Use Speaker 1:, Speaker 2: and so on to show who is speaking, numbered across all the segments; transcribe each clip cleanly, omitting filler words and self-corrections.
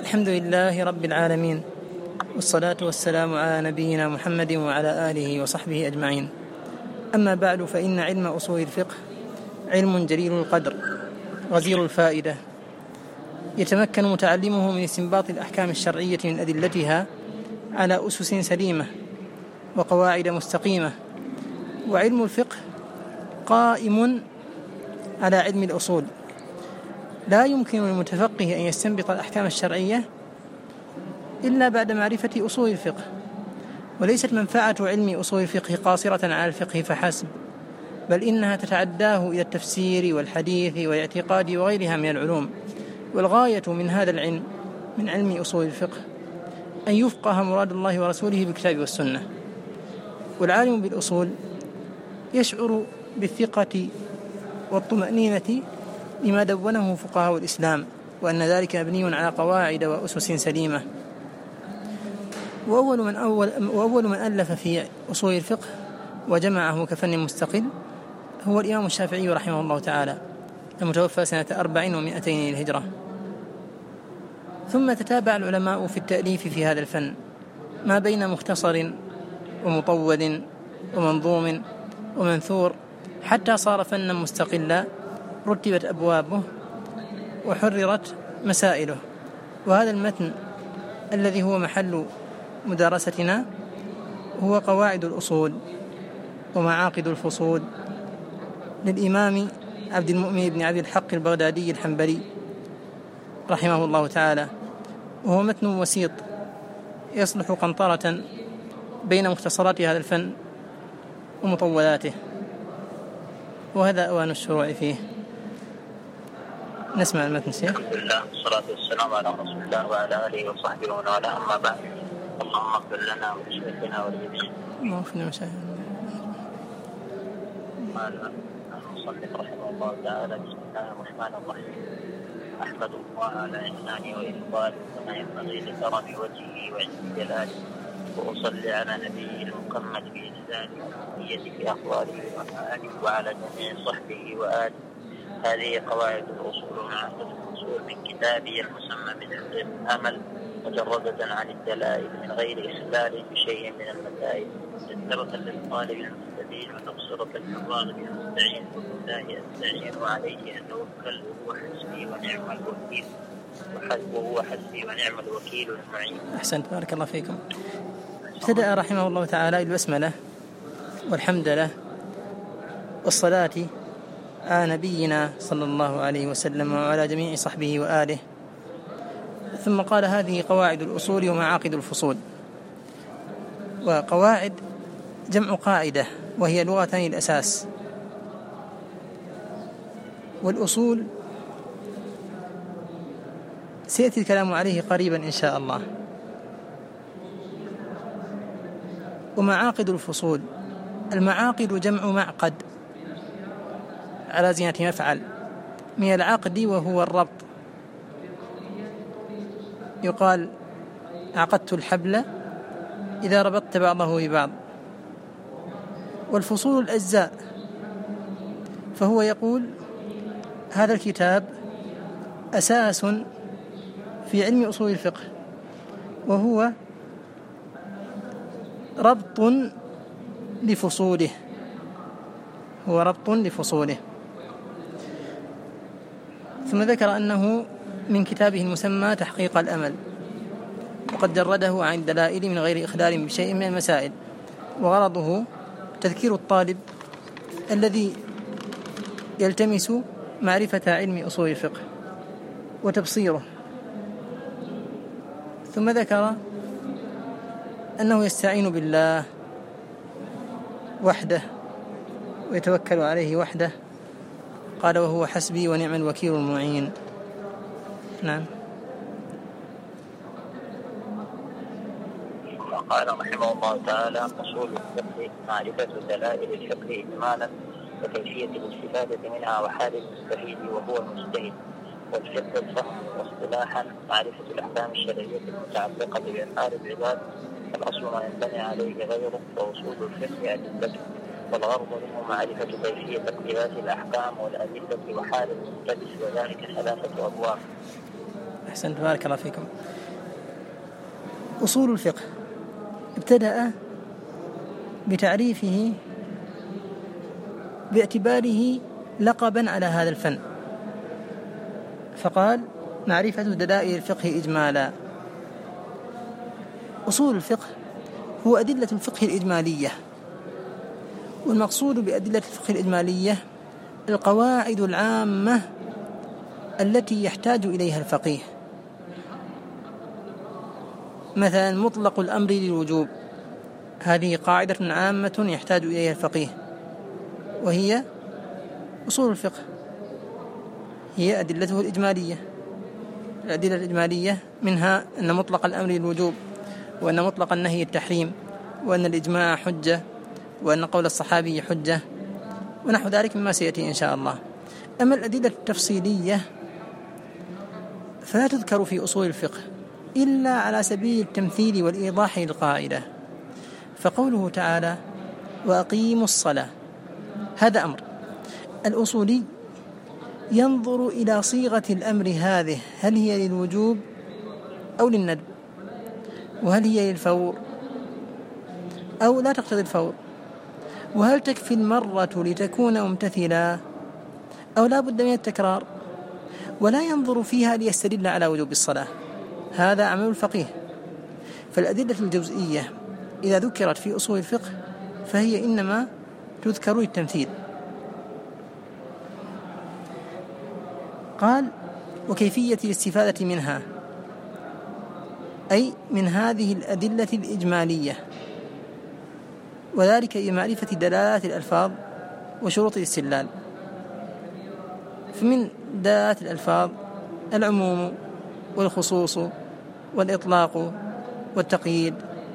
Speaker 1: الحمد لله رب العالمين، والصلاة والسلام على نبينا محمد وعلى آله وصحبه أجمعين. أما بعد، فإن علم أصول الفقه علم جليل القدر غزير الفائدة، يتمكن متعلمه من استنباط الأحكام الشرعية من أدلتها على أسس سليمة وقواعد مستقيمة. وعلم الفقه قائم على علم الأصول. لا يمكن للمتفقه أن يستنبط الأحكام الشرعية إلا بعد معرفة أصول الفقه، وليست منفعة علم أصول الفقه قاصرة على الفقه فحسب، بل إنها تتعداه إلى التفسير والحديث والاعتقاد وغيرها من العلوم. والغاية من هذا العلم، من علم أصول الفقه، أن يفقه مراد الله ورسوله بالكتاب والسنة. والعالم بالأصول يشعر بالثقة والطمأنينة لما دونه فقهاء الإسلام، وأن ذلك مبني على قواعد وأسس سليمة. وأول من ألف في أصول الفقه وجمعه كفن مستقل هو الإمام الشافعي رحمه الله تعالى، المتوفى سنة 400 للهجرة. ثم تتابع العلماء في التأليف في هذا الفن، ما بين مختصر ومطول ومنظوم ومنثور، حتى صار فنا مستقلا رتبت أبوابه وحررت مسائله. وهذا المتن الذي هو محل مدارستنا هو قواعد الأصول ومعاقد الفصول للإمام عبد المؤمن بن عبد الحق البغدادي الحنبلي رحمه الله تعالى، وهو متن وسيط يصلح قنطرة بين مختصرات هذا الفن ومطولاته، وهذا أوان الشروع فيه. نسمع المتن سير.
Speaker 2: الحمد لله والصلاة والسلام على رسول الله وعلى آله وصحبه ومن والاه، أما بعد. اللهم اغفر لنا ولشيخنا ولجميع قال المصنف رحمه الله تعالى: بسم الله الرحمن الرحيم. أحمد الله على إحسانه وإفضاله كما ينبغي لكرم وجهه وعز جلاله، وأصلي على نبيه المكمل بإحسانه وحنيته في أخباره وآله وعلى جميع صحبه وآله. هذه قواعد الأصول ومعاقد الأصول من كتابه المسمى بتحقيق الأمل، مجردة عن الدلائل من غير إخلال بشيء من المسائل، تذكرة للطالب المستبين وتبصرة للراغب المستعين. وبالله أستعين وعليه أتوكل، وهو حسبي ونعم الوكيل، وهو حسبي ونعم الوكيل المعين.
Speaker 1: أحسنت، بارك الله فيكم. ابتدأ رحمه الله تعالى بالبسملة والحمد لله والصلاة على نبينا صلى الله عليه وسلم وعلى جميع صحبه وآله. ثم قال: هذه قواعد الأصول ومعاقد الفصول. وقواعد جمع قاعدة، وهي لغتان الأساس. والأصول سيأتي الكلام عليه قريبا إن شاء الله. ومعاقد الفصول، المعاقد جمع معقد على زينة مفعل، من العقد وهو الربط. يقال: عقدت الحبل إذا ربطت بعضه ببعض. والفصول الأجزاء، فهو يقول: هذا الكتاب أساس في علم أصول الفقه، وهو ربط لفصوله، هو ربط لفصوله. ثم ذكر أنه من كتابه المسمى تحقيق الأمل، وقد جرده عن الدلائل من غير إخلال بشيء من المسائل. وغرضه تذكير الطالب الذي يلتمس معرفة علم أصول الفقه وتبصيره. ثم ذكر أنه يستعين بالله وحده ويتوكل عليه وحده. قال: وهو حسبي ونعم الوكيل المعين. نعم.
Speaker 2: قال رحمه الله تعالى: أصول الفقه معرفة دلائل الفقه إجمالا وكيفية الاستفادة منها وحال المستفيد وهو المجتهد. والفقه الفهم واصطلاحا معرفة الأحكام الشرعية المتعلقة بأفعال العباد، الأصل ما ينبني عليه غيره، وأصول الفقه أدلته. والغرض منه معرفة كيفية اقتباس الأحكام والأدلة وحال الملتبس، وذلك 3 أبواب.
Speaker 1: أحسنت، بارك الله فيكم. أصول الفقه ابتدأ بتعريفه باعتباره لقبا على هذا الفن، فقال: معرفة دلائل الفقه إجمالا. أصول الفقه هو أدلة الفقه الإجمالية، والمقصود بأدلة الفقه الإجمالية القواعد العامة التي يحتاج إليها الفقيه. مثلا مطلق الأمر للوجوب، هذه قاعدة عامة يحتاج إليها الفقيه، وهي أصول الفقه، هي أدلته الإجمالية. الأدلة الإجمالية منها أن مطلق الأمر للوجوب، وأن مطلق النهي التحريم، وأن الإجماع حجة، وأن قول الصحابي حجة، ونحو ذلك مما سيأتي إن شاء الله. أما الأدلة التفصيلية فلا تذكر في أصول الفقه إلا على سبيل التمثيل والإيضاح للقاعدة. فقوله تعالى: وأقيموا الصلاة، هذا أمر. الأصولي ينظر إلى صيغة الأمر هذه، هل هي للوجوب أو للندب، وهل هي للفور أو لا تقتضي الفور، وهل تكفي المرة لتكون ممتثلا أو لا بد من التكرار، ولا ينظر فيها ليستدل على وجوب الصلاة. هذا عمل الفقيه. فالأدلة الجزئية إذا ذكرت في أصول الفقه فهي إنما تذكر للتمثيل. قال: وكيفية الاستفادة منها، أي من هذه الأدلة الإجمالية، وذلك بمعرفة دلالات الألفاظ وشروط الاستدلال. فمن دلالات الألفاظ العموم والخصوص والإطلاق والتقييد،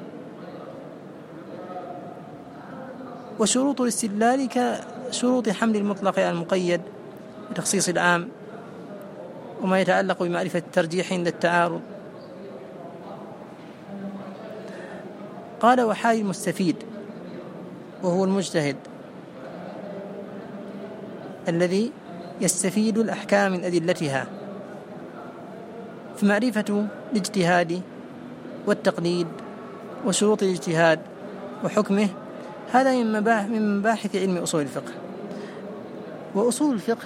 Speaker 1: وشروط الاستدلال كشروط حمل المطلق على المقيد وتخصيص العام، وما يتعلق بمعرفة الترجيح عند التعارض. قال: وحال المستفيد، وهو المجتهد الذي يستفيد الأحكام من أدلتها، فمعرفة الاجتهاد والتقليد وشروط الاجتهاد وحكمه، هذا من مباحث علم أصول الفقه. وأصول الفقه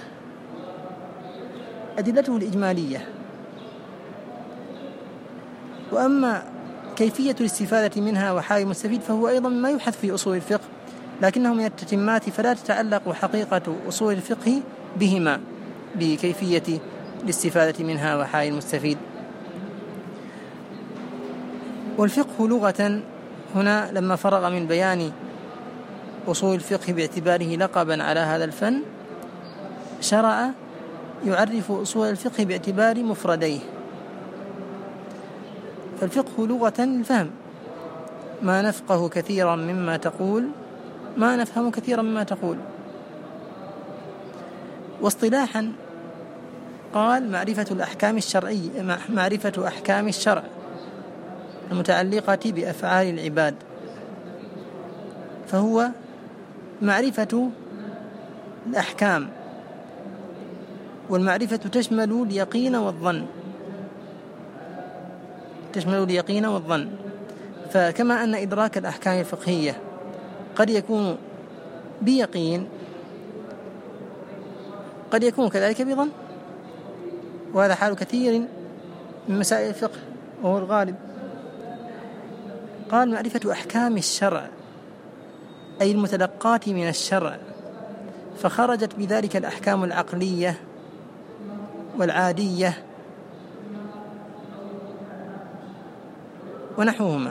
Speaker 1: أدلته الإجمالية. وأما كيفية الاستفادة منها وحال المستفيد فهو أيضا ما يبحث في أصول الفقه، لكنه من التتمات، فلا تتعلق حقيقة أصول الفقه بهما، بكيفية الاستفادة منها وحال المستفيد. والفقه لغة هنا لما فرغ من بيان أصول الفقه باعتباره لقبا على هذا الفن، شرع يعرف أصول الفقه باعتبار مفرديه. فالفقه لغة الفهم، ما نفقه كثيرا مما تقول، ما نفهم كثيرا مما تقول. واصطلاحا قال: معرفة الأحكام الشرعية، معرفة أحكام الشرع المتعلقة بأفعال العباد، فهو معرفة الأحكام، والمعرفة تشمل اليقين والظن، فكما أن إدراك الأحكام الفقهية قد يكون بيقين، قد يكون كذلك بظن، وهذا حال كثير من مسائل الفقه وهو الغالب. قال: معرفة أحكام الشرع أي المتلقات من الشرع، فخرجت بذلك الأحكام العقلية والعادية ونحوهما.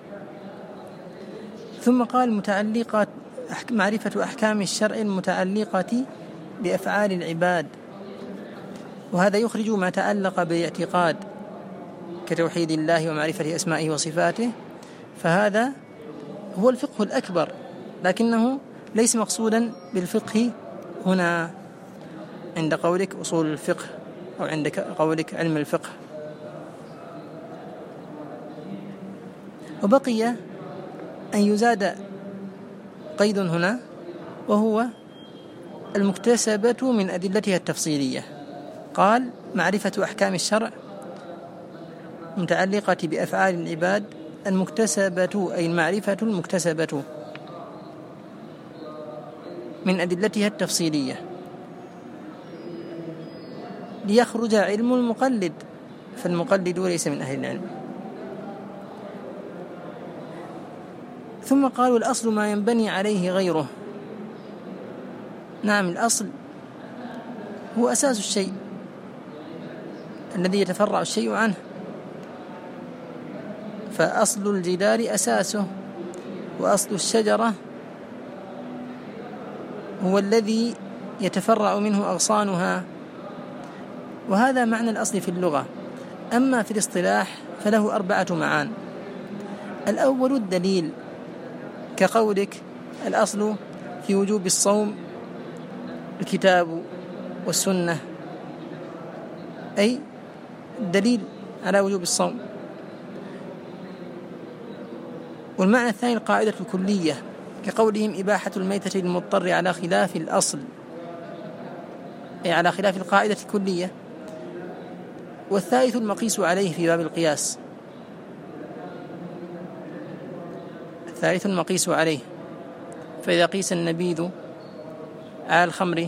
Speaker 1: ثم قال: معرفة أحكام الشرع المتعلقة بأفعال العباد، وهذا يخرج ما تعلق بالاعتقاد كتوحيد الله ومعرفة أسمائه وصفاته، فهذا هو الفقه الأكبر، لكنه ليس مقصودا بالفقه هنا عند قولك أصول الفقه أو عند قولك علم الفقه. وبقي أن يزاد قيد هنا، وهو المكتسبة من أدلتها التفصيلية. قال: معرفة أحكام الشرع المتعلقة بأفعال العباد المكتسبة، أي المعرفة المكتسبة من أدلتها التفصيلية، ليخرج علم المقلد، فالمقلد ليس من أهل العلم. ثم قالوا الأصل ما ينبني عليه غيره. نعم، الأصل هو أساس الشيء الذي يتفرع الشيء عنه، فأصل الجدار أساسه، وأصل الشجرة هو الذي يتفرع منه أغصانها، وهذا معنى الأصل في اللغة. أما في الاصطلاح فله 4 معان. الأول الدليل، كقولك الأصل في وجوب الصوم الكتاب والسنة، أي دليل على وجوب الصوم. والمعنى الثاني القاعدة الكلية، كقولهم إباحة الميتة للمضطر على خلاف الأصل، أي على خلاف القاعدة الكلية. والثالث المقيس عليه في باب القياس، الثالث المقيس عليه، فإذا قيس النبيذ على الخمر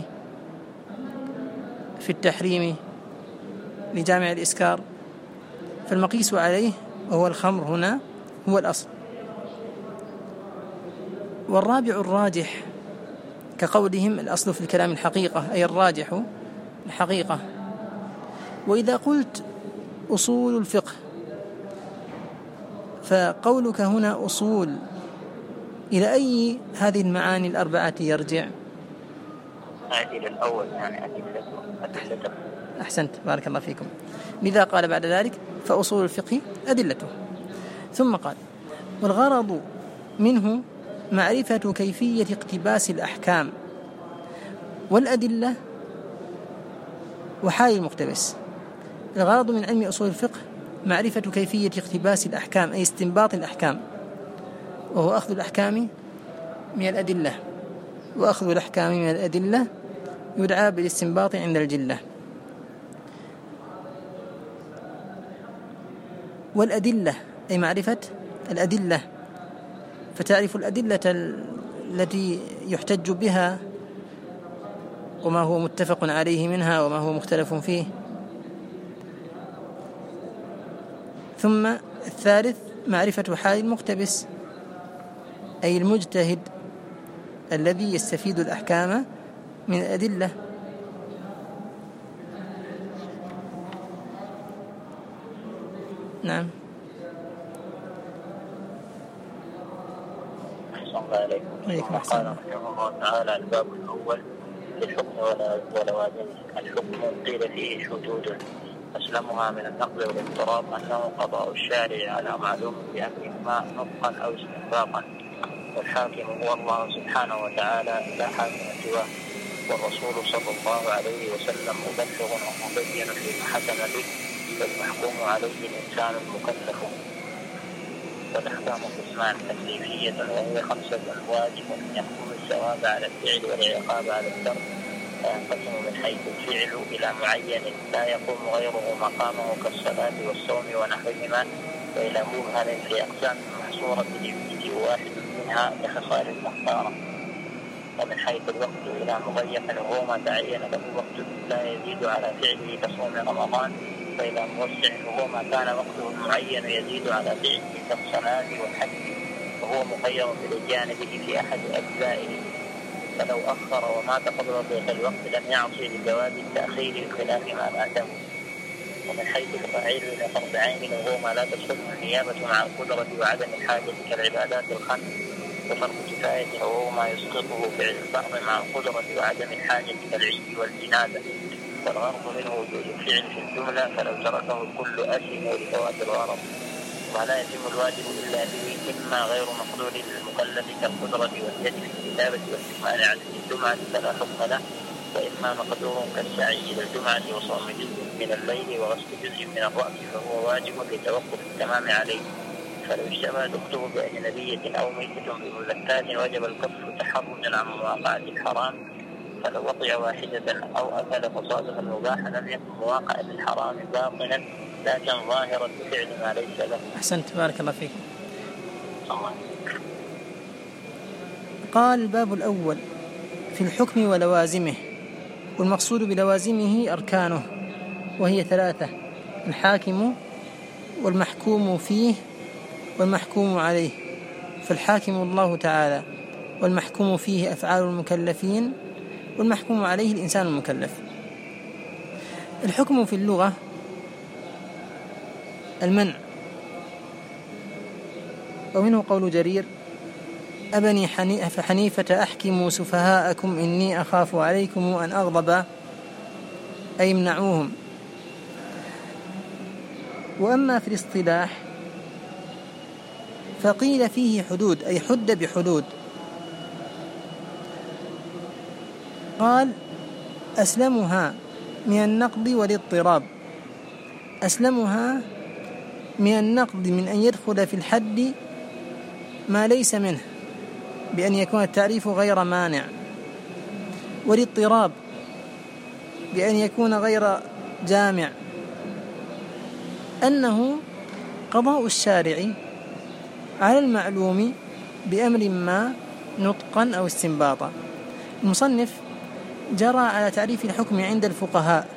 Speaker 1: في التحريم لجامع الإسكار، فالمقيس عليه وهو الخمر هنا هو الأصل. والرابع الراجح، كقولهم الأصل في الكلام الحقيقة، أي الراجح الحقيقة. وإذا قلت أصول الفقه، فقولك هنا أصول إلى أي هذه المعاني ال4 يرجع؟
Speaker 2: إلى الأول، يعني أدلته.
Speaker 1: أحسنت، بارك الله فيكم. لذا قال بعد ذلك فأصول الفقه أدلته. ثم قال والغرض منه معرفة كيفية اقتباس الأحكام والأدلة وحال المقتبس. الغرض من علم أصول الفقه معرفة كيفية اقتباس الأحكام، أي استنباط الأحكام، وهو أخذ الأحكام من الأدلة، وأخذ الأحكام من الأدلة يدعى بالاستنباط عند الجلة. والأدلة أي معرفة الأدلة، فتعرف الأدلة التي يحتج بها وما هو متفق عليه منها وما هو مختلف فيه. ثم الثالث معرفة حال المقتبس، أي المجتهد الذي يستفيد الأحكام من الأدلة. نعم.
Speaker 2: عليكم. قال رحمه الله تعالى الباب الأول للحكم ولوازمه. الحكم قيل فيه شذوذ، أسلمها من النقل والاضطراب أنه قضاء الشارع على معلوم بأمر ما نطقا أو استنباطا، والحاكم هو الله سبحانه وتعالى لا حاكم سواه، والرسول صلى الله عليه وسلم مبلغ ومبين لما حكم به، والمحكوم عليه الإنسان المكلف. والأحكام قسمان: تكليفية وهي 5: واجب يحكم الثواب على الفعل والعقاب على الترك، فينقسم من حيث الفعل إلى معين لا يقوم غيره مقامه كالصلاة والصوم ونحوهما، وإلى مبهم في أقسام محصورة يجزئ واحد منها كخصال المختارة. ومن حيث الوقت إلى مضيق وهو ما تعين له وقت لا يزيد على فعله كصوم رمضان، وإلى موسع وهو ما كان وقته المعين يزيد على فعله كالصلاة والحج، وهو مخير بالإتيان به في أحد أجزائه، فلو أخر ومات قبل ضيق الوقت لم يعصي لجواز التأخير بخلاف ما فاته. ومن حيث الفاعل إلى فرض عين وهو ما لا تسقط النيابة مع القدرة وعدم الحاجة كالعبادات الخمس، وفرض كفاية وهو ما يسقطه فعل البعض مع القدرة وعدم الحاجة كالعيد والجنازة، والغرض منه وجود الفعل في الجملة، فلو تركه الكل أثم لفوات الغرض. ولا يتم الواجب إلا به، إما غير مقدور للمكلف كالقدرة واليد في الكتابة واستكمال عدد الجمعة فلا حكم له، وإما مقدور كالسعي إلى الجمعة وصوم جزء من الليل وغسل جزء من الرأس فهو واجب لتوقف التمام عليه. فلو اشتبهت أخته بأجنبية أو ميتة بملتات وجب الكف تحرجا عن مواقعة الحرام، فلو وطئ واحدة أو أكل فصادف المباح لم يكن مواقعة الحرام باطنا، لكن ظاهرة فعل ما ليس له.
Speaker 1: أحسنت، بارك الله فيك.
Speaker 2: الله.
Speaker 1: قال الباب الأول في الحكم ولوازمه، والمقصود بلوازمه أركانه وهي 3: الحاكم والمحكوم فيه والمحكوم عليه. فالحاكم الله تعالى، والمحكوم فيه أفعال المكلفين، والمحكوم عليه الإنسان المكلف. الحكم في اللغة المنع، ومنه قول جرير: أبني حنيفة أحكموا سفهاءكم إني أخاف عليكم أن أغضب، أي امنعوهم. وأما في الاصطلاح فقيل فيه حدود، أي حد بحدود. قال: أسلمها من النقض والاضطراب. أسلمها من النقض من أن يدخل في الحد ما ليس منه بأن يكون التعريف غير مانع، والاضطراب بأن يكون غير جامع. أنه قضاء الشارع على المعلوم بأمر ما نطقا أو استنباطا. المصنف جرى على تعريف الحكم عند الفقهاء،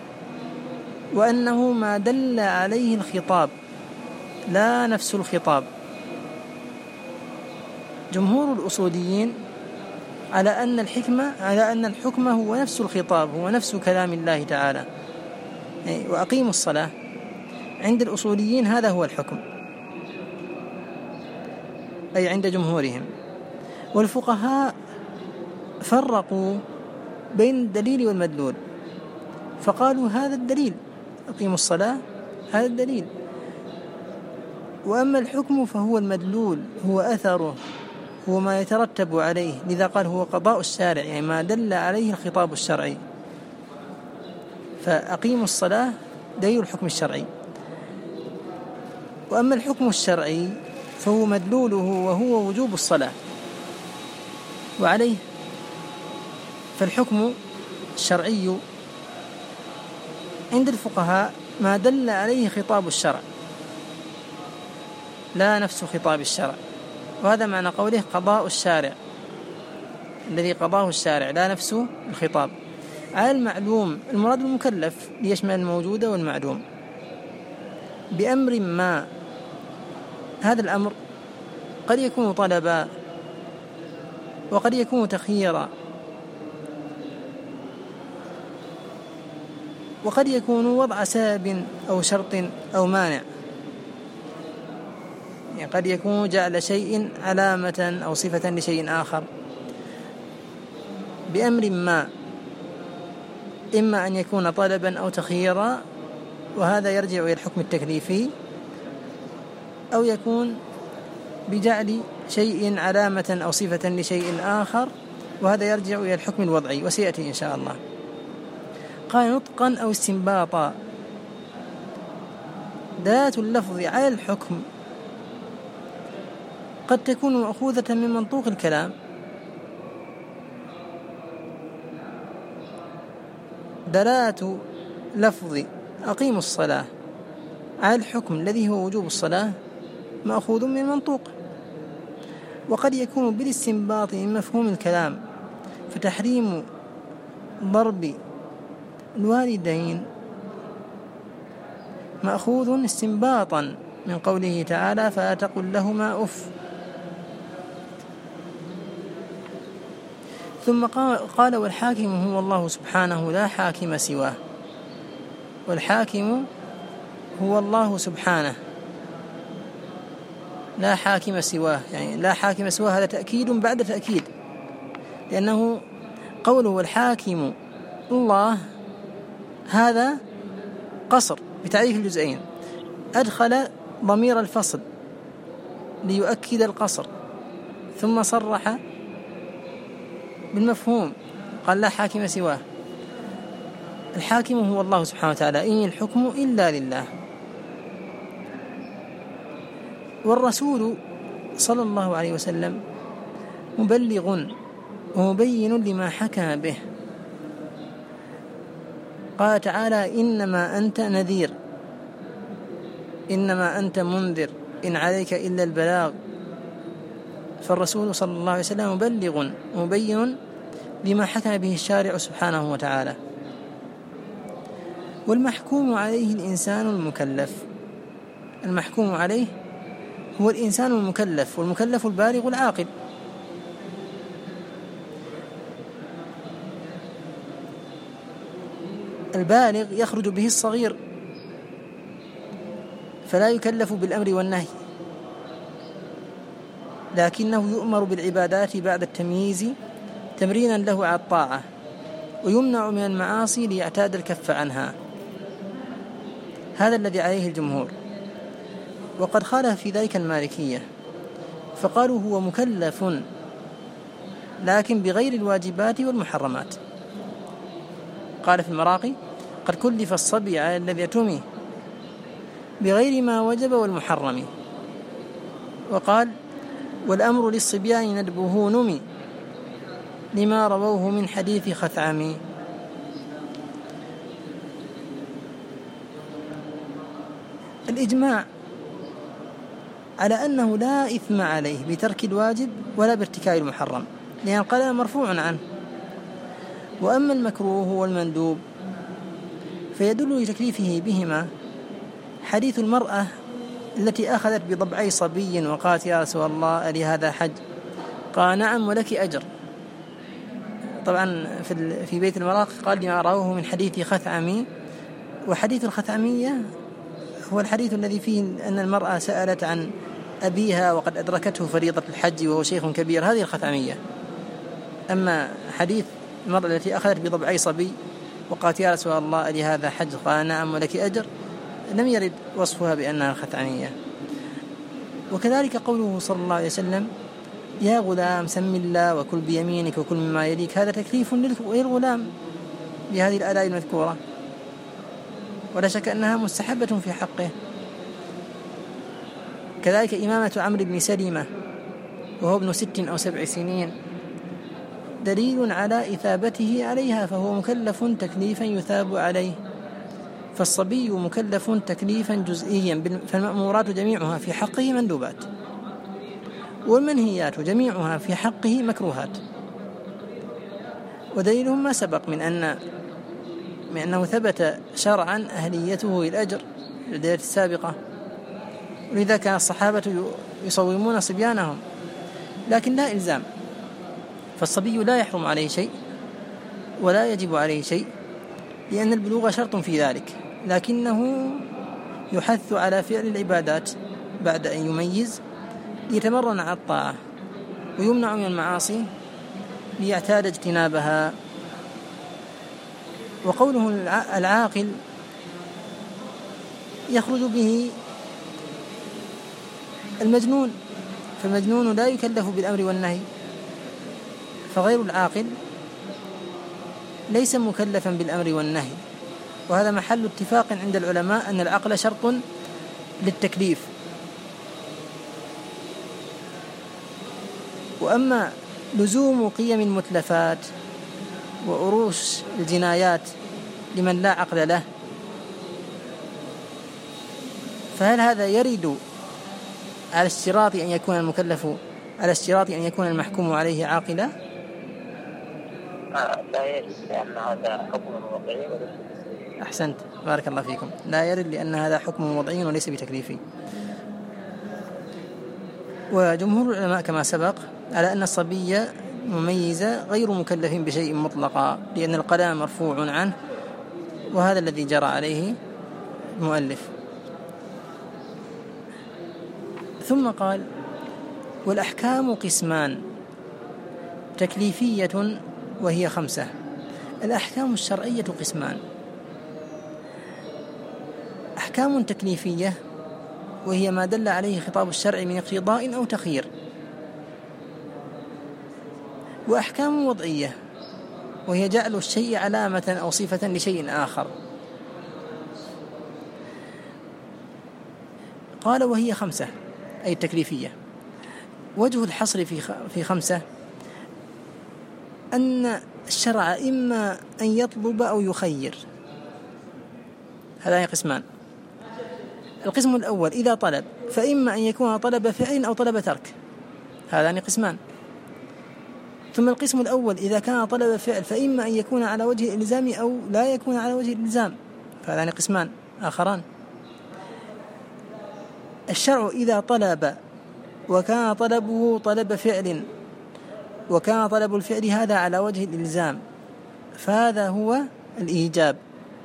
Speaker 1: وأنه ما دل عليه الخطاب لا نفس الخطاب. جمهور الأصوليين على أن الحكم هو نفس الخطاب، هو نفس كلام الله تعالى. وأقيموا الصلاة عند الأصوليين هذا هو الحكم، أي عند جمهورهم. والفقهاء فرقوا بين الدليل والمدلول، فقالوا هذا الدليل، أقيموا الصلاة، هذا الدليل. وأما الحكم فهو المدلول، هو أثره، هو ما يترتب عليه. لذا قال هو قضاء الشارع، يعني ما دل عليه الخطاب الشرعي. فأقيموا الصلاة دليل الحكم الشرعي. وأما الحكم الشرعي فهو مدلوله وهو وجوب الصلاة. وعليه فالحكم الشرعي عند الفقهاء ما دل عليه خطاب الشرع لا نفس خطاب الشرع. وهذا معنى قوله قضاء الشارع، الذي قضاه الشارع لا نفس الخطاب. على المعلوم المراد المكلف ليشمل الموجود والمعلوم بأمر ما. هذا الأمر قد يكون طلبا، وقد يكون تخييرا، وقد يكون وضع سبب أو شرط أو مانع. يعني قد يكون جعل شيء علامة أو صفة لشيء آخر بأمر ما، إما أن يكون طلبا أو تخييرا، وهذا يرجع إلى الحكم التكليفي، أو يكون بجعل شيء علامة أو صفة لشيء آخر، وهذا يرجع إلى الحكم الوضعي، وسيأتي إن شاء الله. قال نطقا أو استنباطا. دلالة اللفظ على الحكم قد تكون مأخوذة من منطوق الكلام، دلالة لفظ أقيموا الصلاة على الحكم الذي هو وجوب الصلاة مأخوذ من منطوق، وقد يكون بالاستنباط من مفهوم الكلام، فتحريم ضرب الوالدين مأخوذ استنباطا من قوله تعالى فلا تقل لهما أف. ثم قال والحاكم هو الله سبحانه لا حاكم سواه. والحاكم هو الله سبحانه لا حاكم سواه، يعني لا حاكم سواه هذا تأكيد بعد تأكيد، لأنه قوله والحاكم الله هذا قصر بتعريف الجزئين، أدخل ضمير الفصل ليؤكد القصر، ثم صرح بالمفهوم قال لا حاكم سواه. الحاكم هو الله سبحانه وتعالى، إن الحكم إلا لله. والرسول صلى الله عليه وسلم مبلغ ومبين لما حكم به. قال تعالى إنما أنت نذير إنما أنت منذر إن عليك إلا البلاغ. فالرسول صلى الله عليه وسلم مبلغ مبين لما حكم به الشارع سبحانه وتعالى. والمحكوم عليه الإنسان المكلف. المحكوم عليه هو الإنسان المكلف، والمكلف البالغ العاقل. البالغ يخرج به الصغير فلا يكلف بالأمر والنهي، لكنه يؤمر بالعبادات بعد التمييز تمرينا له على الطاعة، ويمنع من المعاصي ليعتاد الكف عنها. هذا الذي عليه الجمهور. وقد خالف في ذلك المالكية فقالوا هو مكلف لكن بغير الواجبات والمحرمات. قال في المراقي: قد كلف الصبي على الذي يتمه بغير ما وجب والمحرم. وقال: والأمر للصبيان ندبه نمي لما رووه من حديث خثعم. الإجماع على أنه لا إثم عليه بترك الواجب ولا بارتكاب المحرم، لأن القلم مرفوع عنه. وأما المكروه والمندوب فيدل لتكليفه بهما حديث المرأة التي أخذت بضبعي صبي وقالت: يا رسول الله ألي هذا حج؟ قال: نعم ولك أجر. طبعا في بيت المراق قال: لما رواه من حديث خثعمي. وحديث الخثعمية هو الحديث الذي فيه أن المرأة سألت عن أبيها وقد أدركته فريضة الحج وهو شيخ كبير، هذه الخثعمية. أما حديث المرأة التي أخذت بضبعي صبي وقالت: يا رسول الله ألي هذا حج؟ قال: نعم ولك أجر، لم يرد وصفها بأنها الخثعمية. وكذلك قوله صلى الله عليه وسلم: يا غلام سم الله وكل بيمينك وكل مما يليك، هذا تكليف للغلام بهذه الآلاء المذكورة، ولا شك أنها مستحبة في حقه. كذلك إمامة عمرو بن سلمة وهو ابن 6 أو 7 سنين دليل على إثابته عليها، فهو مكلف تكليفا يثاب عليه. فالصبي مكلف تكليفا جزئيا، فالمأمورات جميعها في حقه مندوبات، والمنهيات جميعها في حقه مكروهات. ودليلهم ما سبق من أنه ثبت شرعا أهليته للأجر للدلالة السابقة، ولذا كان الصحابة يصومون صبيانهم، لكن لا إلزام. فالصبي لا يحرم عليه شيء ولا يجب عليه شيء، لأن البلوغ شرط في ذلك، لكنه يحث على فعل العبادات بعد أن يميز ليتمرن على الطاعة، ويمنع من المعاصي ليعتاد اجتنابها. وقوله العاقل يخرج به المجنون، فالمجنون لا يكلف بالأمر والنهي، فغير العاقل ليس مكلفا بالأمر والنهي. وهذا محل اتفاق عند العلماء أن العقل شرط للتكليف. وأما لزوم قيم المتلفات وأروش الجنايات لمن لا عقل له، فهل هذا يرد على اشتراط أن يكون المكلف على اشتراط أن يكون المحكوم عليه عاقلا؟
Speaker 2: لا يرد لأن هذا حكم وضعي وليس.
Speaker 1: أحسنت، بارك الله فيكم. لا يرد لأن هذا حكم وضعي وليس بتكليفي. وجمهور العلماء كما سبق على أن الصبي مميز غير مكلف بشيء مطلقا، لأن القلم مرفوع عنه، وهذا الذي جرى عليه المؤلف. ثم قال: والأحكام قسمان: تكليفية وهي 5. الأحكام الشرعية قسمان: أحكام تكليفية وهي ما دل عليه خطاب الشرع من اقتضاء أو تخيير، وأحكام وضعية وهي جعل الشيء علامة أو صفة لشيء آخر. قال: وهي 5 أي التكليفية. وجه الحصر في 5 أن الشرع إما أن يطلب أو يخير، هذان قسمان. القسم الأول إذا طلب فإما أن يكون طلب فعل أو طلب ترك، هذان قسمان. ثم القسم الأول إذا كان طلب فعل فإما أن يكون على وجه الإلزام أو لا يكون على وجه الإلزام، فهذان قسمان آخران. الشرع إذا طلب وكان طلبه طلب فعل وكان طلب الفعل هذا على وجه الإلزام فهذا هو الإيجاب،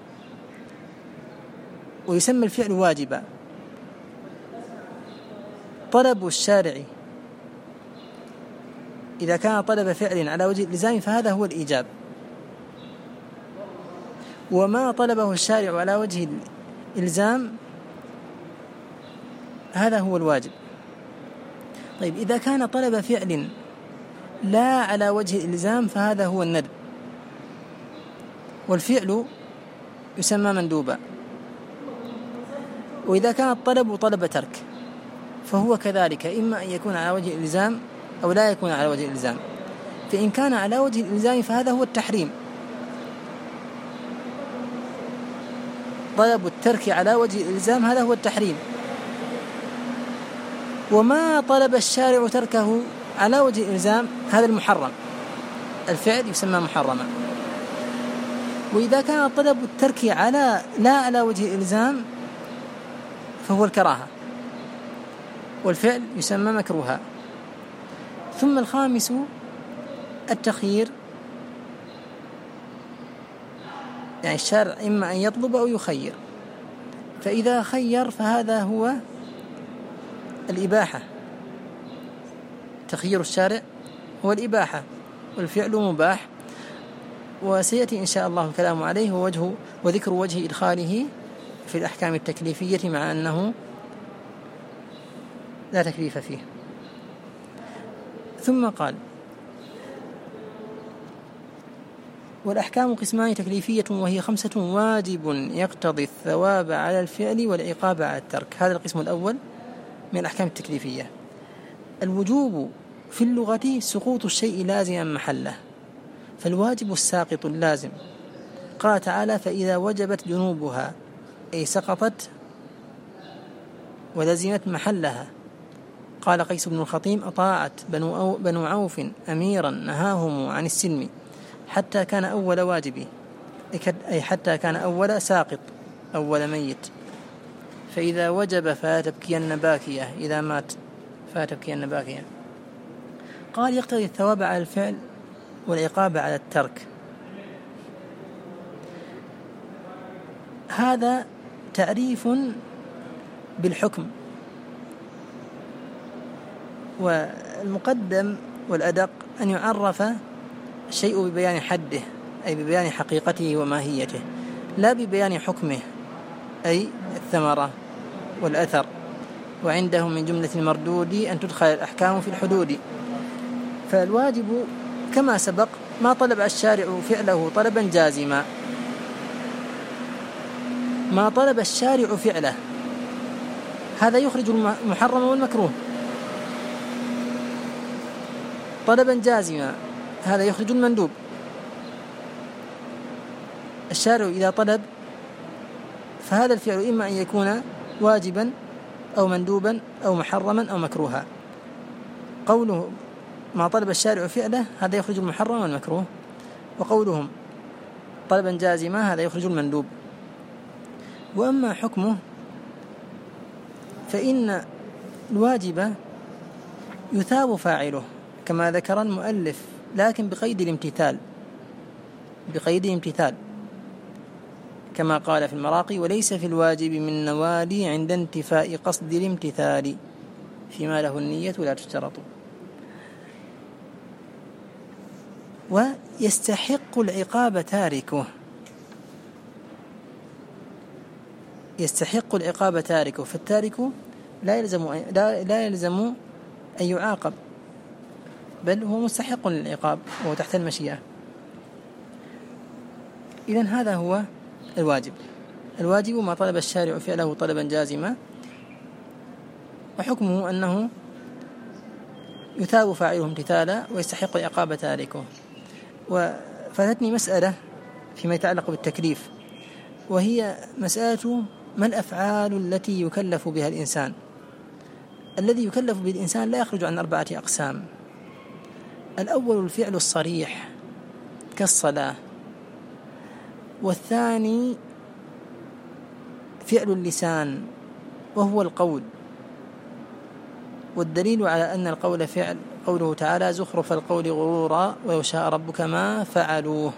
Speaker 1: ويسمى الفعل واجبا. طلب الشارع إذا كان طلب فعل على وجه الإلزام فهذا هو الإيجاب، وما طلبه الشارع على وجه الإلزام هذا هو الواجب. طيب إذا كان طلب فعل لا على وجه الإلزام فهذا هو الندب، والفعل يسمى مندوبا. وإذا كان الطلب طلب ترك فهو كذلك، إما أن يكون على وجه الإلزام أو لا يكون على وجه الإلزام. فإن كان على وجه الإلزام فهذا هو التحريم، طلب الترك على وجه الإلزام هذا هو التحريم. وما طلب الشارع تركه على وجه الإلزام هذا المحرم، الفعل يسمى محرما. وإذا كان طلب الترك لا على وجه الإلزام فهو الكراهة، والفعل يسمى مكروها. ثم الخامس التخيير، يعني الشارع إما أن يطلب أو يخير، فإذا خير فهذا هو الإباحة، تخيير الشارع هو الإباحة، والفعل مباح. وسيأتي إن شاء الله الكلام عليه وذكر وجه إدخاله في الأحكام التكليفية، مع أنه لا تكليف فيه. ثم قال: والأحكام قسمان تكليفية وهي 5: واجب يقتضي الثواب على الفعل والعقاب على الترك. هذا القسم الأول من الأحكام التكليفية. الوجوب في اللغة سقوط الشيء لازما محله، فالواجب الساقط اللازم. قال تعالى: فإذا وجبت جنوبها، أي سقطت ولزمت محلها. قال قيس بن الخطيم: أطاعت بنو عوف أميرا نهاهم عن السلم حتى كان أول واجب، أي حتى كان أول ساقط، أول ميت. فإذا وجب فلا تبكين باكية، إذا مات فلا تبكين باكية. قال: يقتضي الثواب على الفعل والعقاب على الترك. هذا تعريف بالحكم، والمقدم والأدق أن يعرف الشيء ببيان حده، أي ببيان حقيقته وماهيته، لا ببيان حكمه، أي الثمرة والأثر. وعندهم من جملة المردود أن تدخل الأحكام في الحدود. فالواجب كما سبق ما طلب الشارع فعله طلبا جازما، ما طلب الشارع فعله هذا يخرج المحرم والمكروه، طلبا جازما هذا يخرج المندوب. الشارع إذا طلب فهذا الفعل إما أن يكون واجبا أو مندوبا أو محرما أو مكروها. قوله ما طلب الشارع فعله هذا يخرج المحرم والمكروه، وقولهم طلبا جازما هذا يخرج المندوب. وأما حكمه فإن الواجب يثاب فاعله كما ذكر المؤلف، لكن بقيد الامتثال، كما قال في المراقي: وليس في الواجب من نوالي عند انتفاء قصد الامتثال، فيما له النية لا تشترط. ويستحق العقاب تاركه، يستحق العقاب تاركه، فالتارك لا يلزم أن يعاقب، بل هو مستحق للعقاب وهو تحت المشيئة. إذن هذا هو الواجب. الواجب ما طلب الشارع فعله طلبا جازما، وحكمه أنه يثاب فاعله امتثالا ويستحق العقاب تاركه. وفاتتني مسألة فيما يتعلق بالتكليف، وهي مسألة ما الأفعال التي يكلف بها الإنسان؟ الذي يكلف به الإنسان لا يخرج عن 4 أقسام. الأول الفعل الصريح كالصلاة، والثاني فعل اللسان وهو القول، والدليل على أن القول فعل قوله تعالى زخرف القول غرورا ولو شاء ربك ما فعلوه.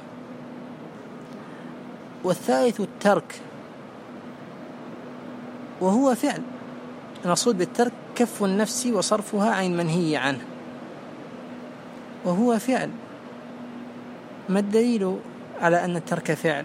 Speaker 1: والثالث الترك وهو فعل، المقصود بالترك كف النفس وصرفها عن المنهي عنه وهو فعل. ما الدليل على أن الترك فعل؟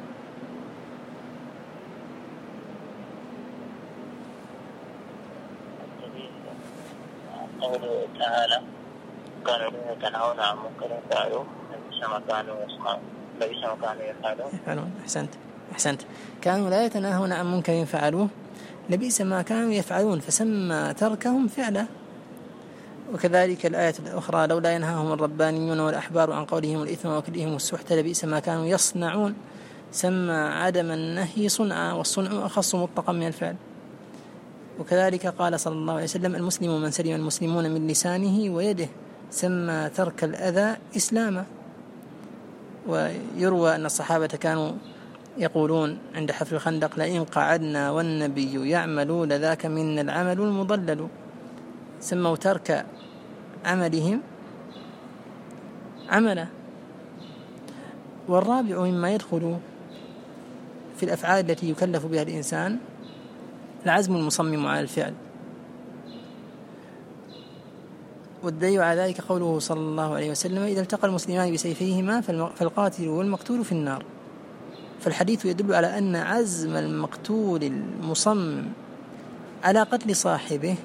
Speaker 2: قوله تعالى كانوا لا يتناهون عن منكر فعلوه لبئس ما كانوا يصنعون لبئس ما كانوا يفعلون.
Speaker 1: أحسنت. كانوا لا يتناهون عن منكر فعلوه لبئس ما كانوا يفعلون، فسمى تركهم فعلا. وكذلك الآية الأخرى لولا ينهاهم الربانيون والأحبار عن قولهم الإثم وأكلهم السحت لبئس ما كانوا يصنعون، سمى عدم النهي صنعا، والصنع أخص مطلقا من الفعل. وكذلك قال صلى الله عليه وسلم المسلم من سلم المسلمون من لسانه ويده، سمى ترك الأذى إسلاما. ويروى أن الصحابة كانوا يقولون عند حفر الخندق لئن قعدنا والنبي يعمل لذاك منا العمل المضلل، سموا ترك عملهم عملا. والرابع مما يدخل في الأفعال التي يكلف بها الإنسان العزم المصمم على الفعل، والدليل على ذلك قوله صلى الله عليه وسلم إذا التقى المسلمان بسيفيهما فالقاتل والمقتول في النار. فالحديث يدل على أن عزم المقتول المصمم على قتل صاحبه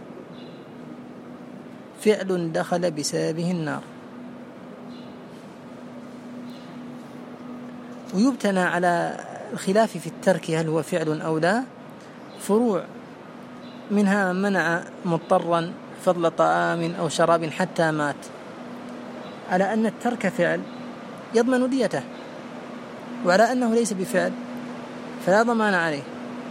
Speaker 1: فعل دخل بسببه النار. ويبتنى على الخلاف في الترك هل هو فعل أو لا فروع، منها منع مضطرا فضل طعام أو شراب حتى مات، على أن الترك فعل يضمن ديته، وعلى أنه ليس بفعل فلا ضمان عليه.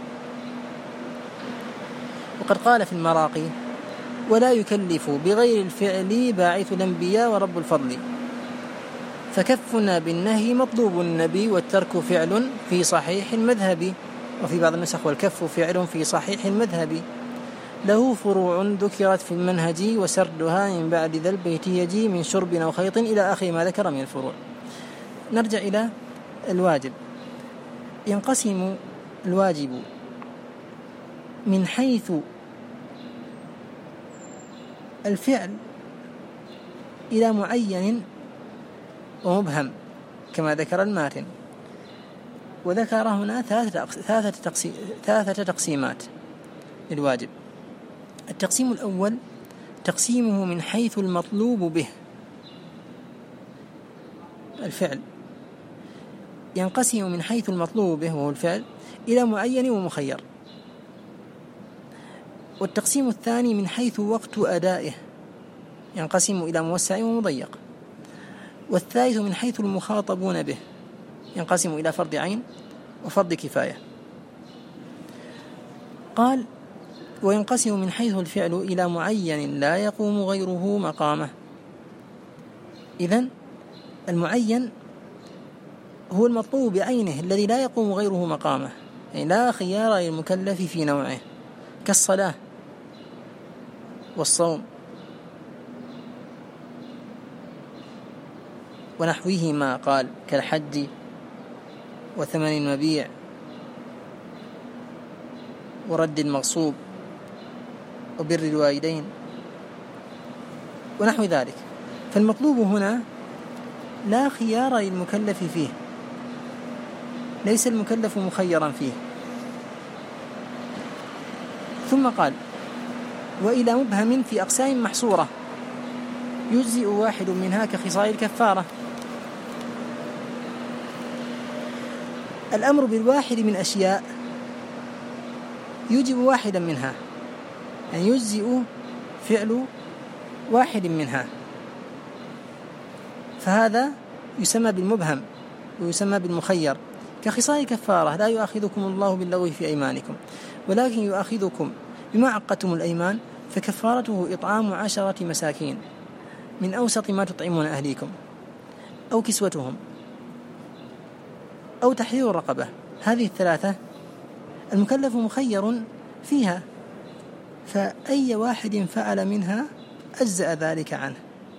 Speaker 1: وقد قال في المراقي ولا يكلف بغير الفعل باعث الأنبياء ورب الفضل، فكفنا بالنهي مطلوب النبي والترك فعل في صحيح المذهب. وفي بعض النسخ والكف فعل في صحيح المذهب، له فروع ذكرت في المنهج وسردها من بعد ذا البيت يجي من شرب أو خيط إلى آخر ما ذكر من الفروع. نرجع إلى الواجب. ينقسم الواجب من حيث الفعل إلى معين ومبهم كما ذكر الماتن، وذكر هنا ثلاثة تقسيمات للواجب. التقسيم الأول تقسيمه من حيث المطلوب به، الفعل ينقسم من حيث المطلوب به وهو الفعل إلى معين ومخير. والتقسيم الثاني من حيث وقت أدائه، ينقسم إلى موسع ومضيق. والثالث من حيث المخاطبون به، ينقسم إلى فرض عين وفرض كفاية. قال وينقسم من حيث الفعل إلى معين لا يقوم غيره مقامه. إذن المعين هو المطلوب بعينه الذي لا يقوم غيره مقامه، يعني لا خيار للمكلف في نوعه، كالصلاة والصوم ونحوهما، قال كالحج وثمن المبيع ورد المغصوب وبر الوالدين ونحو ذلك. فالمطلوب هنا لا خيار للمكلف فيه، ليس المكلف مخيرا فيه. ثم قال وإلى مبهم في أقسام محصورة يجزئ واحد منها كخصال الكفارة. الأمر بالواحد من أشياء يوجب واحدا منها، يعني يجزئ فعل واحد منها، فهذا يسمى بالمبهم ويسمى بالمخير. كخصال كفارة: لا يؤاخذكم الله باللغو في أيمانكم ولكن يؤاخذكم بما عقدتم الأيمان فكفارته إطعام 10 مساكين من أوسط ما تطعمون أهليكم أو كسوتهم أو تحرير رقبة. هذه الثلاثة المكلف مخير فيها، فأي واحد فعل منها أجزأ ذلك عنه.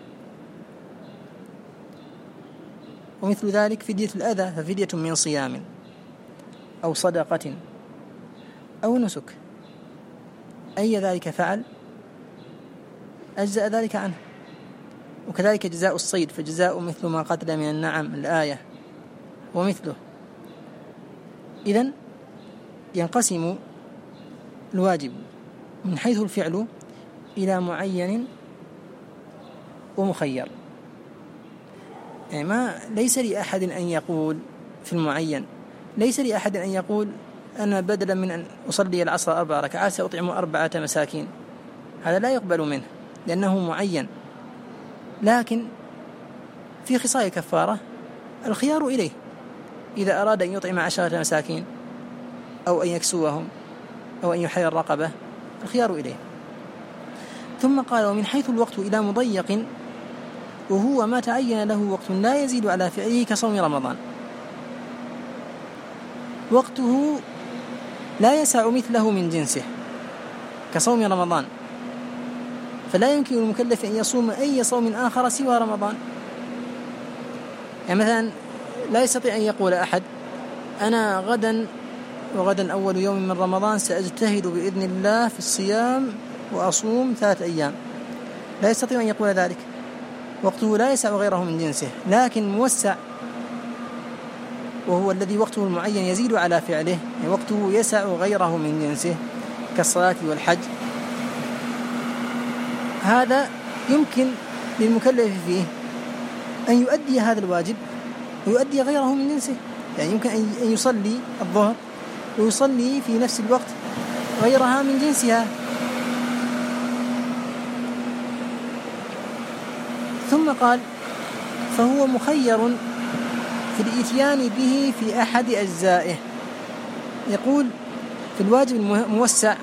Speaker 1: ومثل ذلك فدية الأذى ففدية من صيام أو صدقة أو نسك، أي ذلك فعل أجزأ ذلك عنه. وكذلك جزاء الصيد فجزاء مثل ما قتل من النعم، الآية ومثله. إذن ينقسم الواجب من حيث الفعل إلى معين ومخير. يعني ليس لأحد أن يقول في المعين، ليس لأحد أن يقول أنا بدلا من أن أصلي العصر 4 ركعات سأطعم 4 مساكين، هذا لا يقبل منه لأنه معين. لكن في خصال كفارة الخيار إليه، إذا أراد أن يطعم 10 مساكين أو أن يكسوهم أو أن يحرر رقبة الخيار إليه. ثم قال: ومن حيث الوقت إلى مضيق وهو ما تعين له وقت لا يزيد على فعله كصوم رمضان. وقته لا يسع مثله من جنسه كصوم رمضان، فلا يمكن المكلف أن يصوم أي صوم آخر سوى رمضان. يعني مثلا لا يستطيع أن يقول أحد أنا وغدا أول يوم من رمضان سأجتهد بإذن الله في الصيام وأصوم 3 أيام، لا يستطيع أن يقول ذلك. وقته لا يسع غيره من جنسه، لكن موسع وهو الذي وقته المعين يزيد على فعله، يعني وقته يسع غيره من جنسه كالصلاة والحج. هذا يمكن للمكلف فيه أن يؤدي هذا الواجب ويؤدي غيره من جنسه. يعني يمكن أن يصلي الظهر ويصلي في نفس الوقت غيرها من جنسها. ثم قال: فهو مخير في الإتيان به في أحد أجزائه. يقول في الواجب الموسع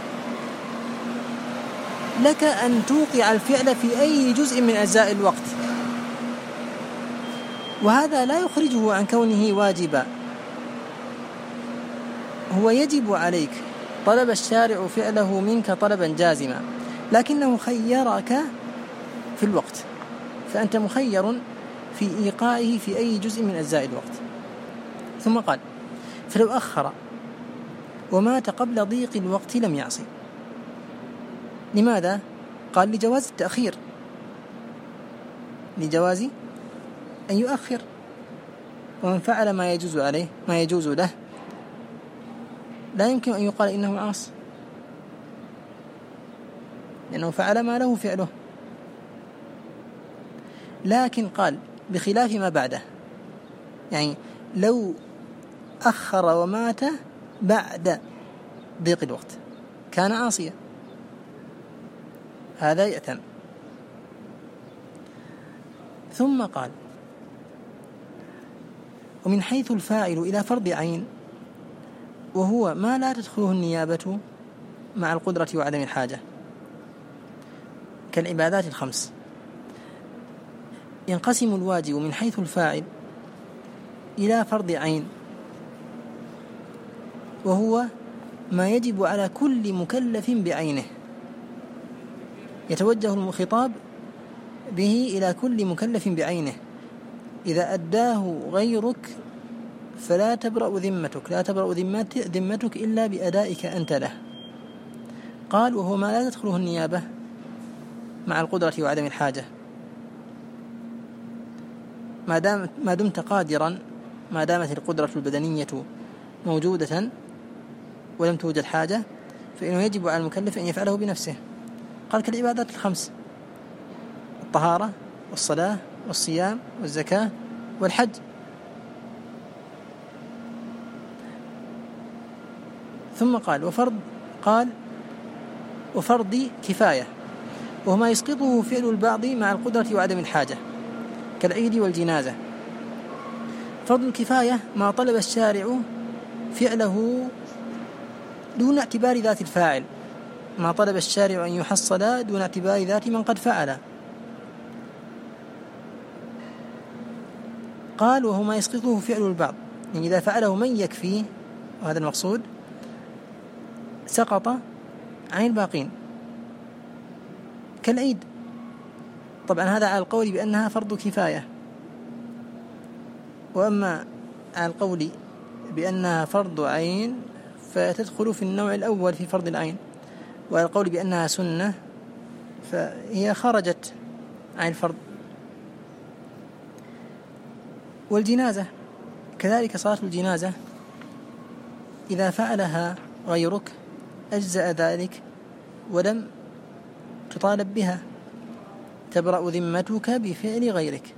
Speaker 1: لك أن توقع الفعل في أي جزء من أجزاء الوقت، وهذا لا يخرجه عن كونه واجبا. هو يجب عليك، طلب الشارع فعله منك طلبا جازما، لكنه خيرك في الوقت، فأنت مخير في إيقائه في أي جزء من أجزاء الوقت. ثم قال: فلو أخر ومات قبل ضيق الوقت لم يعصي. لماذا؟ قال: لجواز التأخير، لجواز أن يؤخر. ومن فعل ما يجوز عليه ما يجوز له لا يمكن أن يقال إنه عاص، لأنه فعل ما له فعله. لكن قال بخلاف ما بعده، يعني لو أخر ومات بعد ضيق الوقت كان عاصيا، هذا يأثم. ثم قال: ومن حيث الفاعل إلى فرض عين وهو ما لا تدخله النيابة مع القدرة وعدم الحاجة كالعبادات ال5. ينقسم الواجب من حيث الفاعل إلى فرض عين وهو ما يجب على كل مكلف بعينه، يتوجه الخطاب به إلى كل مكلف بعينه. إذا أداه غيرك فلا تبرأ ذمتك، لا تبرأ ذمتك إلا بأدائك أنت له. قال: وهو ما لا تدخله النيابة مع القدرة وعدم الحاجة. ما دمت قادرا، ما دامت القدرة البدنية موجودة ولم توجد حاجة، فإنه يجب على المكلف أن يفعله بنفسه. قال: كالعبادات ال5: الطهارة والصلاة والصيام والزكاة والحج. ثم قال: وفرض كفاية وهو ما يسقطه فعل البعض مع القدرة وعدم الحاجة كالعيد والجنازة. فرض الكفاية ما طلب الشارع فعله دون اعتبار ذات الفاعل، ما طلب الشارع أن يحصل دون اعتبار ذات من قد فعل. قال وهو ما يسقطه فعل البعض، يعني إذا فعله من يكفي، وهذا المقصود، سقط عن الباقين كالعيد. طبعا هذا على القول بأنها فرض كفاية، وأما على القول بأنها فرض عين فتدخل في النوع الأول في فرض العين، وعلى القول بأنها سنة فهي خرجت عن الفرض. والجنازة كذلك، صلاة الجنازة إذا فعلها غيرك أجزأ ذلك ولم تطالب بها، تبرأ ذمتك بفعل غيرك.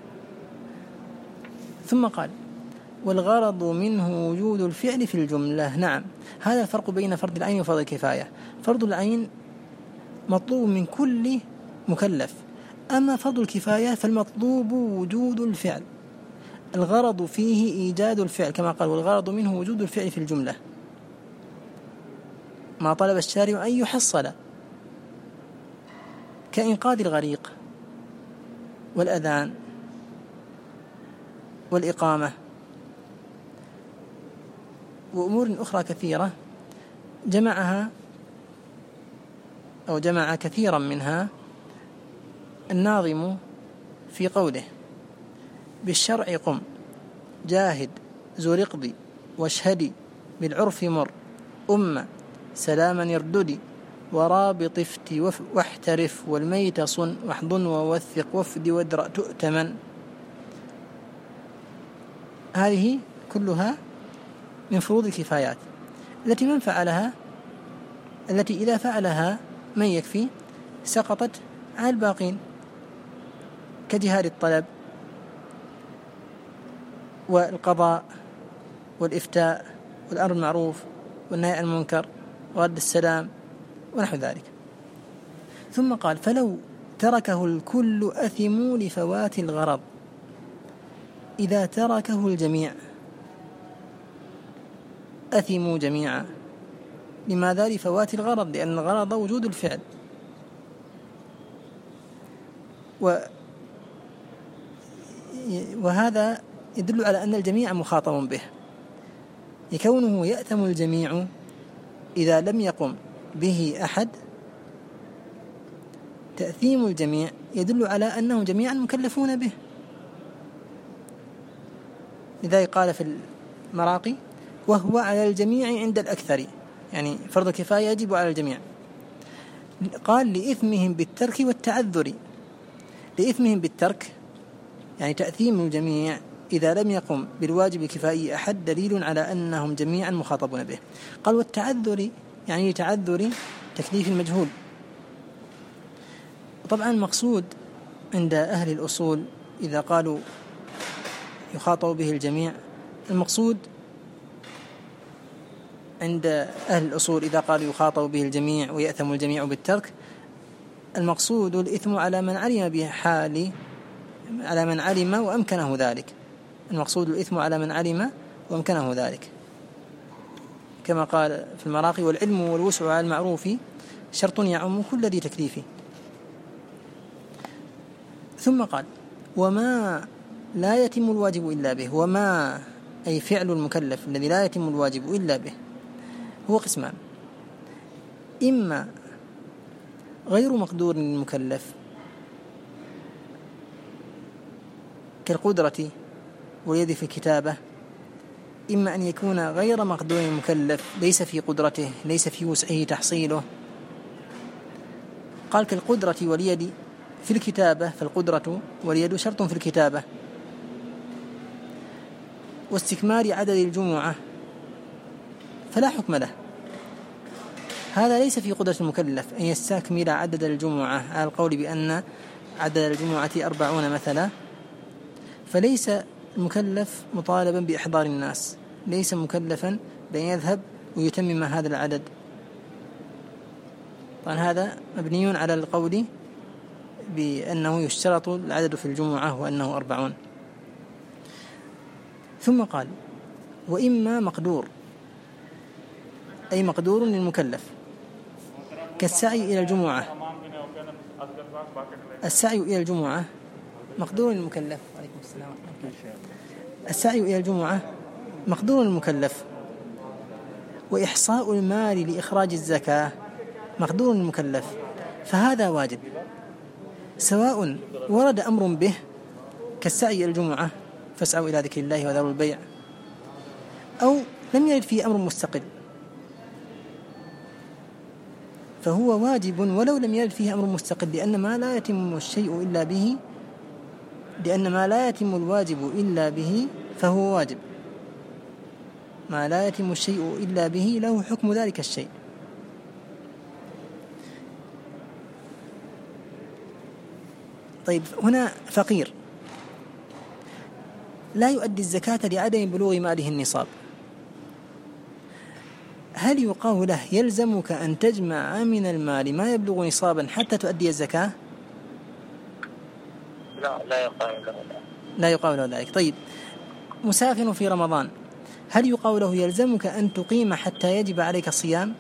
Speaker 1: ثم قال والغرض منه وجود الفعل في الجملة. نعم، هذا الفرق بين فرض العين وفرض الكفاية. فرض العين مطلوب من كل مكلف، أما فرض الكفاية فالمطلوب وجود الفعل، الغرض فيه إيجاد الفعل، كما قال والغرض منه وجود الفعل في الجملة، ما طلب الشارع أن يحصل، كإنقاذ الغريق والأذان والإقامة وأمور أخرى كثيرة جمع كثيرا منها الناظم في قوله بالشرع قم جاهد ذو رقض واشهدي بالعرف مر سلاما يرددي ورابط افتي واحترف والميت صن واحضن ووثق وافد وادرأ تؤتمن. هذه كلها من فروض الكفايات التي إذا فعلها من يكفي سقطت على الباقين، كجهاد الطلب والقضاء والإفتاء والأمر بالمعروف والنهي عن المنكر ورد السلام ونحو ذلك. ثم قال فلو تركه الكل أثموا لفوات الغرض. إذا تركه الجميع أثموا جميعا. لماذا؟ لفوات الغرض، لأن الغرض وجود الفعل، وهذا يدل على أن الجميع مخاطب به، لكونه يأثم الجميع إذا لم يقم به أحد. تأثيم الجميع يدل على أنهم جميعا مكلفون به. لذلك قال في المراقي وهو على الجميع عند الأكثر، يعني فرض الكفاية يجب على الجميع. قال لإثمهم بالترك والتعذر. لإثمهم بالترك يعني تأثيم الجميع إذا لم يقم بالواجب الكفائي أحد دليل على أنهم جميعا مخاطبون به. قال والتعذر يعني تعذر تكليف المجهول. طبعا المقصود عند أهل الأصول إذا قالوا يخاطب به الجميع، المقصود عند أهل الأصول إذا قالوا يخاطب به الجميع ويأثم الجميع بالترك، المقصود الإثم على من علم بحال، على من علم وأمكنه ذلك. المقصود الإثم على من علم وأمكنه ذلك، كما قال في المراقي والعلم والوسع على المعروف شرط يعم كل ذي تكليف. ثم قال وما لا يتم الواجب إلا به. وما أي فعل المكلف الذي لا يتم الواجب إلا به هو قسمان: إما غير مقدور للمكلف كالقدرة واليد في الكتابة، إما أن يكون غير مقدور للمكلف ليس في قدرته، ليس في وسعه تحصيله. قال كالقدرة واليد في الكتابة، فالقدرة واليد شرط في الكتابة. واستكمال عدد الجمعة فلا حكم له، هذا ليس في قدرة المكلف أن يستكمل عدد الجمعة على القول بأن عدد الجمعة 40 مثلا، فليس المكلف مطالبا بإحضار الناس، ليس مكلفا بأن يذهب ويتمم هذا العدد. طبعا هذا مبني على القول بأنه يشترط العدد في الجمعة وأنه 40. ثم قال وإما مقدور أي مقدور للمكلف كالسعي إلى الجمعة. السعي إلى الجمعة مقدور للمكلف. عليكم السلام. السعي إلى الجمعة مقدور للمكلف، وإحصاء المال لإخراج الزكاة مقدور للمكلف، فهذا واجب سواء ورد أمر به كالسعي إلى الجمعة فاسعوا إلى ذكر الله وذروا البيع، أو لم يرد فيه أمر مستقل فهو واجب ولو لم يرد فيه أمر مستقل، لأن ما لا يتم الشيء إلا به، لأن ما لا يتم الواجب إلا به فهو واجب. ما لا يتم الشيء إلا به له حكم ذلك الشيء. طيب هنا فقير لا يؤدي الزكاة لعدم بلوغ ماله النصاب، هل يقال له يلزمك أن تجمع من المال ما يبلغ نصابا حتى تؤدي الزكاة؟
Speaker 2: لا يقال له ذلك.
Speaker 1: لا يقال له ذلك. طيب مسافر في رمضان هل يقال له يلزمك أن تقيم حتى يجب عليك الصيام؟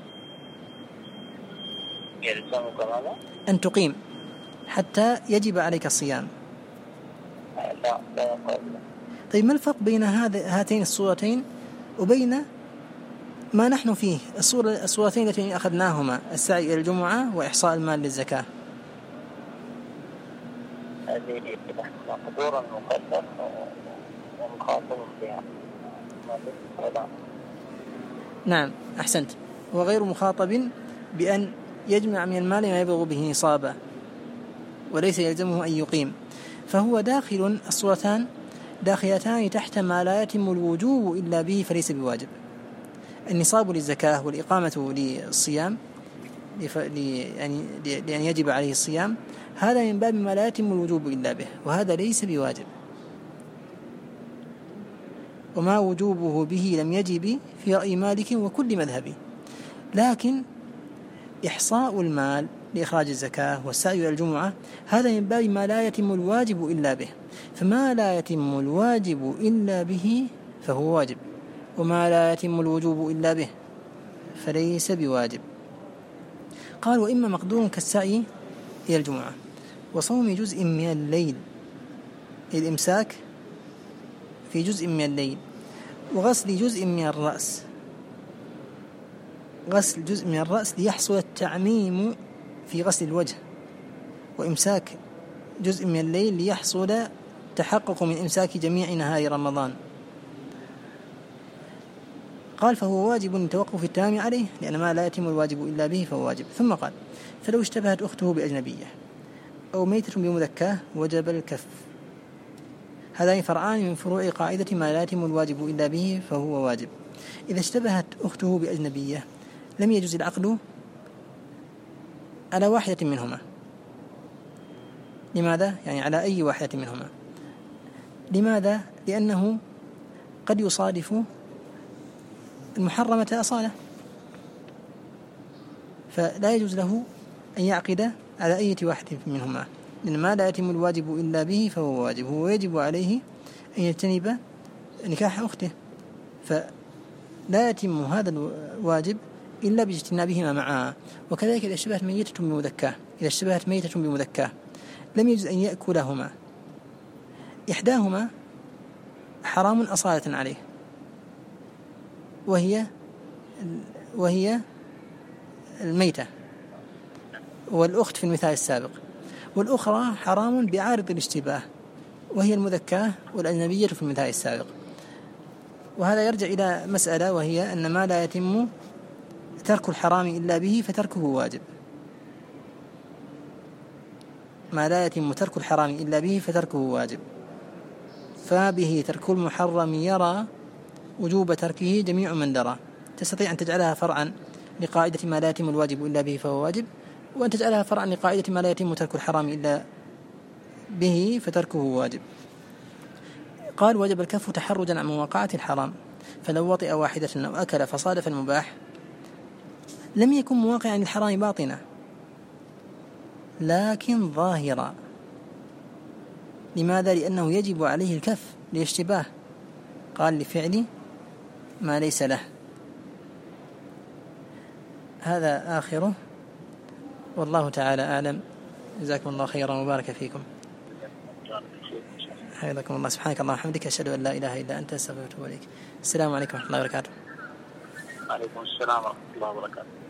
Speaker 2: يلزمك ماذا؟
Speaker 1: أن تقيم حتى يجب عليك الصيام.
Speaker 2: لا يقال له.
Speaker 1: طيب ما الفرق بين هاتين الصورتين وبين ما نحن فيه الصورتين التي أخذناهما السعي إلى الجمعة وإحصاء المال للزكاة؟
Speaker 2: هذه مقدورا مكلف ومخاطب بها.
Speaker 1: نعم أحسنت، وغير مخاطب بأن يجمع من المال ما يبلغ به نصابه وليس يلزمه أن يقيم، فهو داخل الصورتان داخلتان تحت ما لا يتم الوجوب إلا به فليس بواجب. النصاب للزكاة والإقامة للصيام لأن يجب عليه الصيام هذا من باب ما لا يتم الوجوب إلا به، وهذا ليس بواجب، وما وجوبه به لم يجب في رأي مالك وكل مذهبي. لكن إحصاء المال لإخراج الزكاة والسعي إلى الجمعة هذا من باب ما لا يتم الواجب إلا به، فما لا يتم الواجب إلا به فهو واجب، وما لا يتم الوجوب إلا به فليس بواجب. قال وإما مقدور كالسعي إلى الجمعة وصوم جزء من الليل، الإمساك في جزء من الليل، وغسل جزء من الرأس، غسل جزء من الرأس ليحصل التعميم في غسل الوجه، وإمساك جزء من الليل ليحصل تحقق من إمساك جميع نهار رمضان. قال فهو واجب لتوقف التمام عليه لأن ما لا يتم الواجب إلا به فهو واجب. ثم قال فلو اشتبهت أخته بأجنبية أو ميتة بمذكاة وجب الكف. هذان فرعان من فروع قاعدة ما لا يتم الواجب إلا به فهو واجب. إذا اشتبهت أخته بأجنبية لم يجوز العقد على واحدة منهما. لماذا؟ يعني على أي واحدة منهما. لماذا؟ لأنه قد يصادف المحرمة أصالة، فلا يجوز له أن يعقد على أي واحدة منهما، لأن ما لا يتم الواجب إلا به فهو واجب، هو يجب عليه أن يجتنب نكاح أخته، فلا يتم هذا الواجب إلا باجتنابهما معا. وكذلك إذا اشتبهت ميتة بمذكاة، إذا اشتبهت ميتة بمذكاة لم يجوز أن يأكلهما، إحداهما حرام أصالة عليه وهي الميتة والأخت في المثال السابق، والأخرى حرام بعارض الاشتباه وهي المذكاة والأجنبية في المثال السابق. وهذا يرجع إلى مسألة وهي أن ما لا يتم ترك الحرام إلا به فتركه واجب، ما لا يتم ترك الحرام إلا به فتركه واجب، فبه ترك المحرم يرى وجوب تركه جميع من درى. تستطيع أن تجعلها فرعا لقاعدة ما لا يتم الواجب إلا به فهو واجب، وأن تجعلها فرعا لقاعدة ما لا يتم ترك الحرام إلا به فتركه واجب. قال وجب الكف تحرجا عن مواقعة الحرام، فلو وطئ واحدة أو أكل فصادف المباح لم يكن مواقعا للحرام باطنة لكن ظاهرا. لماذا؟ لأنه يجب عليه الكف للاشتباه. قال لفعل ما ليس له. هذا آخره، والله تعالى أعلم. جزاكم الله خيرا وبارك فيكم. حياكم الله. سبحانك اللهم وبحمدك، أشهد أن لا إله إلا أنت، أستغفرك وأتوب إليك. السلام عليكم ورحمة الله وبركاته.
Speaker 2: وعليكم السلام ورحمة الله وبركاته.